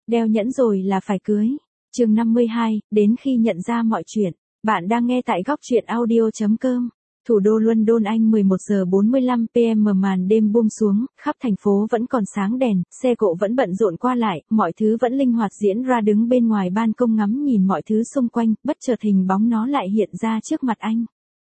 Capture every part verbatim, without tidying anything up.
Đeo nhẫn rồi là phải cưới. Chương năm mươi hai, đến khi nhận ra mọi chuyện. Bạn đang nghe tại góc truyện audio chấm com. Thủ đô London Anh mười một giờ bốn mươi lăm pê em màn đêm buông xuống, khắp thành phố vẫn còn sáng đèn, xe cộ vẫn bận rộn qua lại, mọi thứ vẫn linh hoạt diễn ra. Đứng bên ngoài ban công ngắm nhìn mọi thứ xung quanh, bất chợt hình bóng nó lại hiện ra trước mặt anh.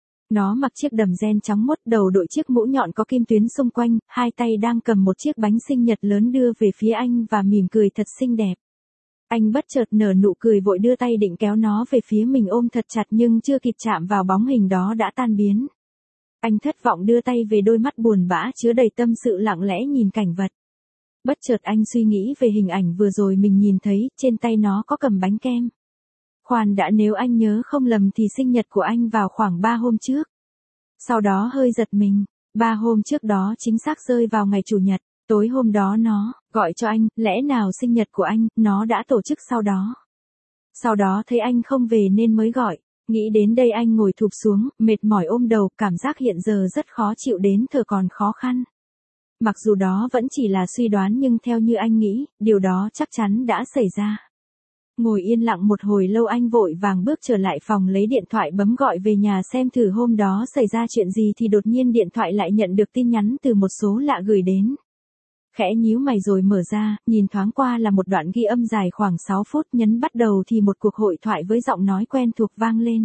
Nó mặc chiếc đầm ren trắng muốt, đầu đội chiếc mũ nhọn có kim tuyến xung quanh, hai tay đang cầm một chiếc bánh sinh nhật lớn đưa về phía anh và mỉm cười thật xinh đẹp. Anh bất chợt nở nụ cười vội đưa tay định kéo nó về phía mình ôm thật chặt nhưng chưa kịp chạm vào bóng hình đó đã tan biến. Anh thất vọng đưa tay về, đôi mắt buồn bã chứa đầy tâm sự lặng lẽ nhìn cảnh vật. Bất chợt anh suy nghĩ về hình ảnh vừa rồi mình nhìn thấy, trên tay nó có cầm bánh kem. Khoan đã, nếu anh nhớ không lầm thì sinh nhật của anh vào khoảng ba hôm trước. Sau đó hơi giật mình, ba hôm trước đó chính xác rơi vào ngày Chủ nhật. Tối hôm đó nó gọi cho anh, lẽ nào sinh nhật của anh, nó đã tổ chức sau đó. Sau đó thấy anh không về nên mới gọi. Nghĩ đến đây anh ngồi thụp xuống, mệt mỏi ôm đầu, cảm giác hiện giờ rất khó chịu đến thở còn khó khăn. Mặc dù đó vẫn chỉ là suy đoán nhưng theo như anh nghĩ, điều đó chắc chắn đã xảy ra. Ngồi yên lặng một hồi lâu anh vội vàng bước trở lại phòng lấy điện thoại bấm gọi về nhà xem thử hôm đó xảy ra chuyện gì thì đột nhiên điện thoại lại nhận được tin nhắn từ một số lạ gửi đến. Khẽ nhíu mày rồi mở ra, nhìn thoáng qua là một đoạn ghi âm dài khoảng sáu phút, nhấn bắt đầu thì một cuộc hội thoại với giọng nói quen thuộc vang lên.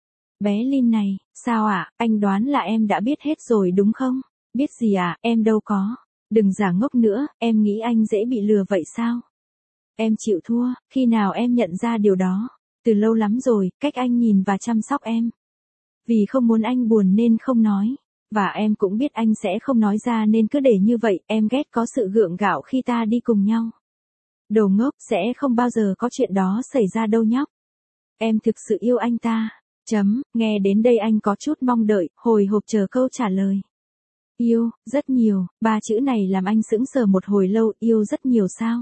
Bé Lin này, sao ạ, à? Anh đoán là em đã biết hết rồi đúng không? Biết gì à, em đâu có. Đừng giả ngốc nữa, em nghĩ anh dễ bị lừa vậy sao? Em chịu thua, khi nào em nhận ra điều đó? Từ lâu lắm rồi, cách anh nhìn và chăm sóc em. Vì không muốn anh buồn nên không nói. Và em cũng biết anh sẽ không nói ra nên cứ để như vậy, em ghét có sự gượng gạo khi ta đi cùng nhau. Đồ ngốc, sẽ không bao giờ có chuyện đó xảy ra đâu nhóc. Em thực sự yêu anh ta. Chấm, nghe đến đây anh có chút mong đợi, hồi hộp chờ câu trả lời. Yêu, rất nhiều, ba chữ này làm anh sững sờ một hồi lâu. Yêu rất nhiều sao?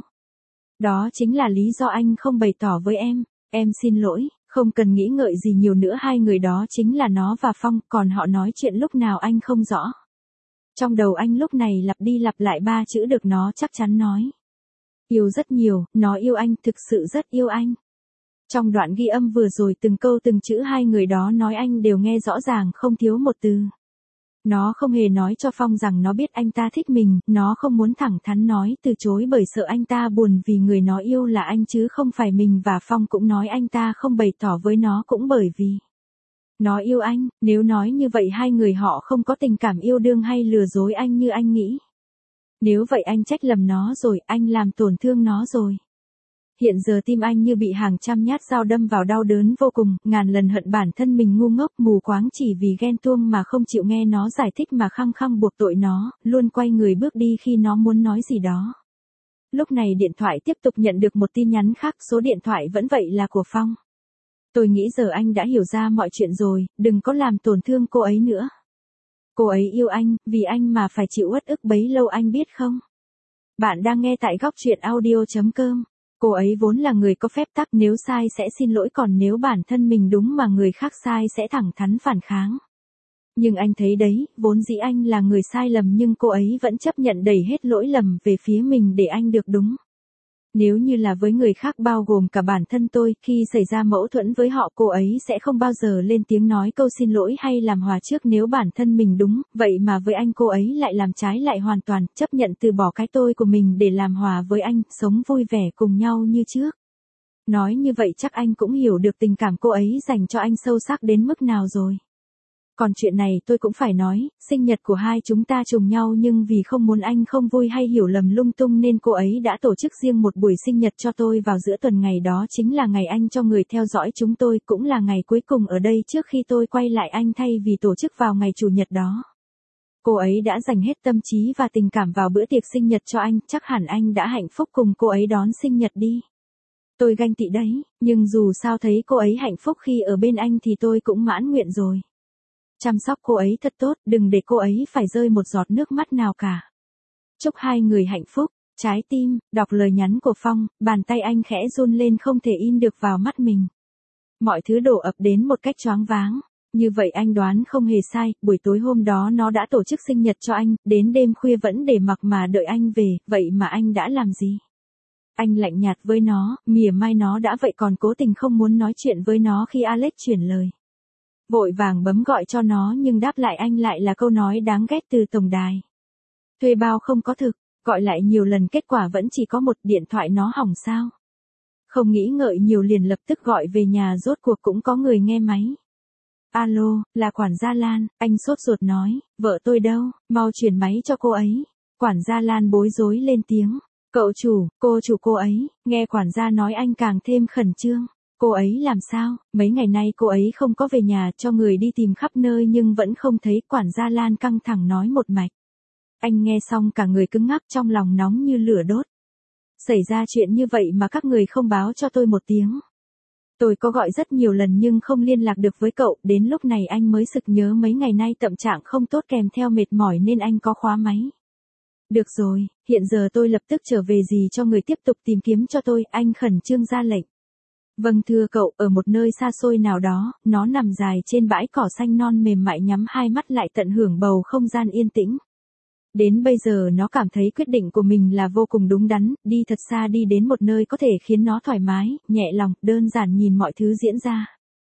Đó chính là lý do anh không bày tỏ với em. Em xin lỗi. Không cần nghĩ ngợi gì nhiều nữa, hai người đó chính là nó và Phong, còn họ nói chuyện lúc nào anh không rõ. Trong đầu anh lúc này lặp đi lặp lại ba chữ được nó chắc chắn nói. Yêu rất nhiều, nó yêu anh, thực sự rất yêu anh. Trong đoạn ghi âm vừa rồi từng câu từng chữ hai người đó nói anh đều nghe rõ ràng không thiếu một từ. Nó không hề nói cho Phong rằng nó biết anh ta thích mình, nó không muốn thẳng thắn nói từ chối bởi sợ anh ta buồn vì người nó yêu là anh chứ không phải mình, và Phong cũng nói anh ta không bày tỏ với nó cũng bởi vì nó yêu anh. Nếu nói như vậy hai người họ không có tình cảm yêu đương hay lừa dối anh như anh nghĩ. Nếu vậy anh trách lầm nó rồi, anh làm tổn thương nó rồi. Hiện giờ tim anh như bị hàng trăm nhát dao đâm vào, đau đớn vô cùng, ngàn lần hận bản thân mình ngu ngốc mù quáng chỉ vì ghen tuông mà không chịu nghe nó giải thích mà khăng khăng buộc tội nó, luôn quay người bước đi khi nó muốn nói gì đó. Lúc này điện thoại tiếp tục nhận được một tin nhắn khác, số điện thoại vẫn vậy là của Phong. Tôi nghĩ giờ anh đã hiểu ra mọi chuyện rồi, đừng có làm tổn thương cô ấy nữa. Cô ấy yêu anh, vì anh mà phải chịu uất ức bấy lâu, anh biết không? Bạn đang nghe tại góc truyện audio chấm com. Cô ấy vốn là người có phép tắc, nếu sai sẽ xin lỗi, còn nếu bản thân mình đúng mà người khác sai sẽ thẳng thắn phản kháng. Nhưng anh thấy đấy, vốn dĩ anh là người sai lầm nhưng cô ấy vẫn chấp nhận đẩy hết lỗi lầm về phía mình để anh được đúng. Nếu như là với người khác bao gồm cả bản thân tôi, khi xảy ra mâu thuẫn với họ cô ấy sẽ không bao giờ lên tiếng nói câu xin lỗi hay làm hòa trước nếu bản thân mình đúng, vậy mà với anh cô ấy lại làm trái lại hoàn toàn, chấp nhận từ bỏ cái tôi của mình để làm hòa với anh, sống vui vẻ cùng nhau như trước. Nói như vậy chắc anh cũng hiểu được tình cảm cô ấy dành cho anh sâu sắc đến mức nào rồi. Còn chuyện này tôi cũng phải nói, sinh nhật của hai chúng ta trùng nhau nhưng vì không muốn anh không vui hay hiểu lầm lung tung nên cô ấy đã tổ chức riêng một buổi sinh nhật cho tôi vào giữa tuần, ngày đó chính là ngày anh cho người theo dõi chúng tôi, cũng là ngày cuối cùng ở đây trước khi tôi quay lại anh thay vì tổ chức vào ngày Chủ nhật đó. Cô ấy đã dành hết tâm trí và tình cảm vào bữa tiệc sinh nhật cho anh, chắc hẳn anh đã hạnh phúc cùng cô ấy đón sinh nhật đi. Tôi ganh tị đấy, nhưng dù sao thấy cô ấy hạnh phúc khi ở bên anh thì tôi cũng mãn nguyện rồi. Chăm sóc cô ấy thật tốt, đừng để cô ấy phải rơi một giọt nước mắt nào cả. Chúc hai người hạnh phúc. Trái tim, đọc lời nhắn của Phong, bàn tay anh khẽ run lên không thể in được vào mắt mình. Mọi thứ đổ ập đến một cách choáng váng. Như vậy anh đoán không hề sai, buổi tối hôm đó nó đã tổ chức sinh nhật cho anh, đến đêm khuya vẫn để mặc mà đợi anh về, vậy mà anh đã làm gì? Anh lạnh nhạt với nó, mỉa mai nó đã vậy còn cố tình không muốn nói chuyện với nó khi Alex chuyển lời. Vội vàng bấm gọi cho nó nhưng đáp lại anh lại là câu nói đáng ghét từ tổng đài. Thuê bao không có thực, gọi lại nhiều lần kết quả vẫn chỉ có một, điện thoại nó hỏng sao. Không nghĩ ngợi nhiều liền lập tức gọi về nhà, rốt cuộc cũng có người nghe máy. Alo, là quản gia Lan, anh sốt ruột nói, vợ tôi đâu, mau chuyển máy cho cô ấy. Quản gia Lan bối rối lên tiếng, cậu chủ, cô chủ cô ấy, nghe quản gia nói anh càng thêm khẩn trương. Cô ấy làm sao, mấy ngày nay cô ấy không có về nhà, cho người đi tìm khắp nơi nhưng vẫn không thấy. Quản gia Lan căng thẳng nói một mạch. Anh nghe xong cả người cứng ngắc, trong lòng nóng như lửa đốt. Xảy ra chuyện như vậy mà các người không báo cho tôi một tiếng. Tôi có gọi rất nhiều lần nhưng không liên lạc được với cậu, đến lúc này anh mới sực nhớ mấy ngày nay tâm trạng không tốt kèm theo mệt mỏi nên anh có khóa máy. Được rồi, hiện giờ tôi lập tức trở về gì cho người tiếp tục tìm kiếm cho tôi, anh khẩn trương ra lệnh. Vâng thưa cậu, ở một nơi xa xôi nào đó, nó nằm dài trên bãi cỏ xanh non mềm mại, nhắm hai mắt lại tận hưởng bầu không gian yên tĩnh. Đến bây giờ nó cảm thấy quyết định của mình là vô cùng đúng đắn, đi thật xa, đi đến một nơi có thể khiến nó thoải mái, nhẹ lòng, đơn giản nhìn mọi thứ diễn ra.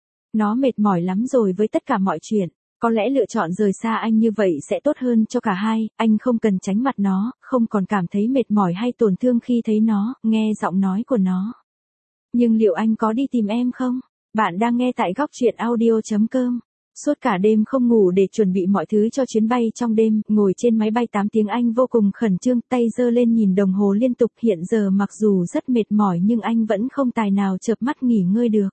Nó mệt mỏi lắm rồi với tất cả mọi chuyện, có lẽ lựa chọn rời xa anh như vậy sẽ tốt hơn cho cả hai, anh không cần tránh mặt nó, không còn cảm thấy mệt mỏi hay tổn thương khi thấy nó, nghe giọng nói của nó. Nhưng liệu anh có đi tìm em không? Bạn đang nghe tại góc truyện audio chấm com. Suốt cả đêm không ngủ để chuẩn bị mọi thứ cho chuyến bay trong đêm, ngồi trên máy bay tám tiếng anh vô cùng khẩn trương, tay giơ lên nhìn đồng hồ liên tục, hiện giờ mặc dù rất mệt mỏi nhưng anh vẫn không tài nào chợp mắt nghỉ ngơi được.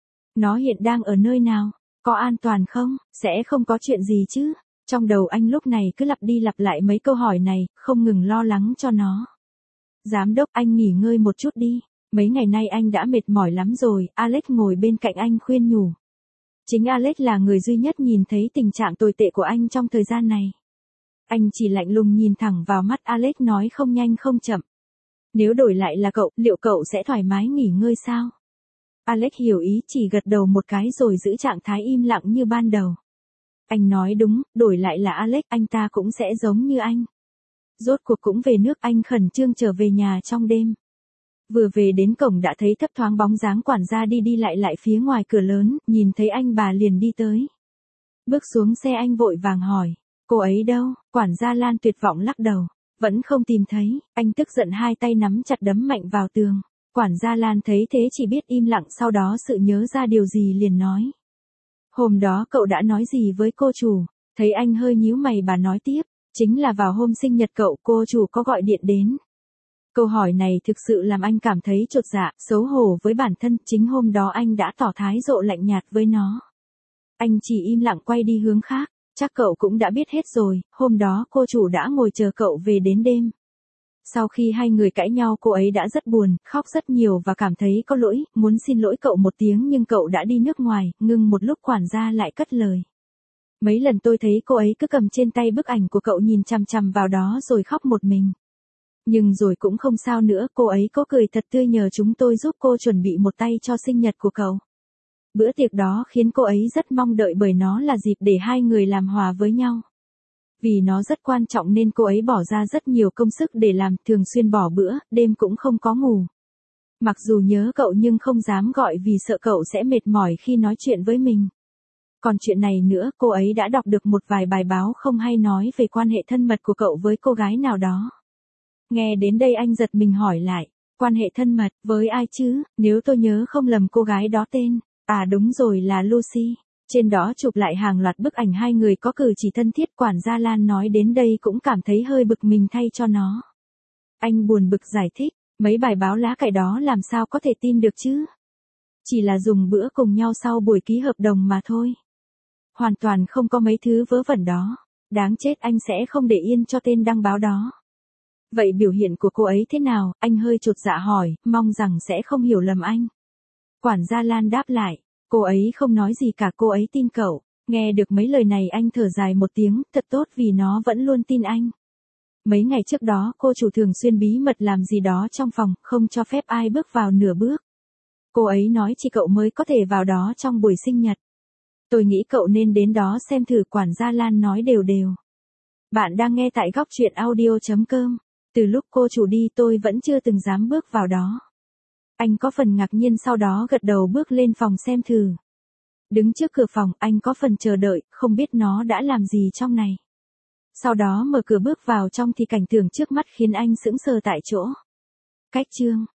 Nó hiện đang ở nơi nào? Có an toàn không? Sẽ không có chuyện gì chứ? Trong đầu anh lúc này cứ lặp đi lặp lại mấy câu hỏi này, không ngừng lo lắng cho nó. Giám đốc, anh nghỉ ngơi một chút đi. Mấy ngày nay anh đã mệt mỏi lắm rồi, Alex ngồi bên cạnh anh khuyên nhủ. Chính Alex là người duy nhất nhìn thấy tình trạng tồi tệ của anh trong thời gian này. Anh chỉ lạnh lùng nhìn thẳng vào mắt Alex nói không nhanh không chậm. Nếu đổi lại là cậu, liệu cậu sẽ thoải mái nghỉ ngơi sao? Alex hiểu ý, chỉ gật đầu một cái rồi giữ trạng thái im lặng như ban đầu. Anh nói đúng, đổi lại là Alex, anh ta cũng sẽ giống như anh. Rốt cuộc cũng về nước, anh khẩn trương trở về nhà trong đêm. Vừa về đến cổng đã thấy thấp thoáng bóng dáng quản gia đi đi lại lại phía ngoài cửa lớn, nhìn thấy anh bà liền đi tới. Bước xuống xe anh vội vàng hỏi, cô ấy đâu? Quản gia Lan tuyệt vọng lắc đầu, vẫn không tìm thấy, anh tức giận hai tay nắm chặt đấm mạnh vào tường. Quản gia Lan thấy thế chỉ biết im lặng, sau đó sự nhớ ra điều gì liền nói. Hôm đó cậu đã nói gì với cô chủ? Thấy anh hơi nhíu mày bà nói tiếp, chính là vào hôm sinh nhật cậu, cô chủ có gọi điện đến. Câu hỏi này thực sự làm anh cảm thấy chột dạ, xấu hổ với bản thân, chính hôm đó anh đã tỏ thái độ lạnh nhạt với nó. Anh chỉ im lặng quay đi hướng khác, chắc cậu cũng đã biết hết rồi, hôm đó cô chủ đã ngồi chờ cậu về đến đêm. Sau khi hai người cãi nhau cô ấy đã rất buồn, khóc rất nhiều và cảm thấy có lỗi, muốn xin lỗi cậu một tiếng nhưng cậu đã đi nước ngoài, ngưng một lúc quản gia lại cất lời. Mấy lần tôi thấy cô ấy cứ cầm trên tay bức ảnh của cậu nhìn chằm chằm vào đó rồi khóc một mình. Nhưng rồi cũng không sao nữa, cô ấy có cười thật tươi nhờ chúng tôi giúp cô chuẩn bị một tay cho sinh nhật của cậu. Bữa tiệc đó khiến cô ấy rất mong đợi bởi nó là dịp để hai người làm hòa với nhau. Vì nó rất quan trọng nên cô ấy bỏ ra rất nhiều công sức để làm, thường xuyên bỏ bữa, đêm cũng không có ngủ. Mặc dù nhớ cậu nhưng không dám gọi vì sợ cậu sẽ mệt mỏi khi nói chuyện với mình. Còn chuyện này nữa, cô ấy đã đọc được một vài bài báo không hay nói về quan hệ thân mật của cậu với cô gái nào đó. Nghe đến đây anh giật mình hỏi lại, quan hệ thân mật, với ai chứ, nếu tôi nhớ không lầm cô gái đó tên, à đúng rồi là Lucy. Trên đó chụp lại hàng loạt bức ảnh hai người có cử chỉ thân thiết. Quản gia Lan nói đến đây cũng cảm thấy hơi bực mình thay cho nó. Anh buồn bực giải thích, mấy bài báo lá cải đó làm sao có thể tin được chứ. Chỉ là dùng bữa cùng nhau sau buổi ký hợp đồng mà thôi. Hoàn toàn không có mấy thứ vớ vẩn đó. Đáng chết, anh sẽ không để yên cho tên đăng báo đó. Vậy biểu hiện của cô ấy thế nào? Anh hơi chột dạ hỏi, mong rằng sẽ không hiểu lầm anh. Quản gia Lan đáp lại, cô ấy không nói gì cả, cô ấy tin cậu. Nghe được mấy lời này anh thở dài một tiếng, thật tốt vì nó vẫn luôn tin anh. Mấy ngày trước đó cô chủ thường xuyên bí mật làm gì đó trong phòng, không cho phép ai bước vào nửa bước. Cô ấy nói chỉ cậu mới có thể vào đó trong buổi sinh nhật. Tôi nghĩ cậu nên đến đó xem thử, quản gia Lan nói đều đều. Bạn đang nghe tại góc truyện audio chấm com. Từ lúc cô chủ đi tôi vẫn chưa từng dám bước vào đó. Anh có phần ngạc nhiên sau đó gật đầu bước lên phòng xem thử. Đứng trước cửa phòng anh có phần chờ đợi, không biết nó đã làm gì trong này. Sau đó mở cửa bước vào trong thì cảnh tượng trước mắt khiến anh sững sờ tại chỗ. Cách chương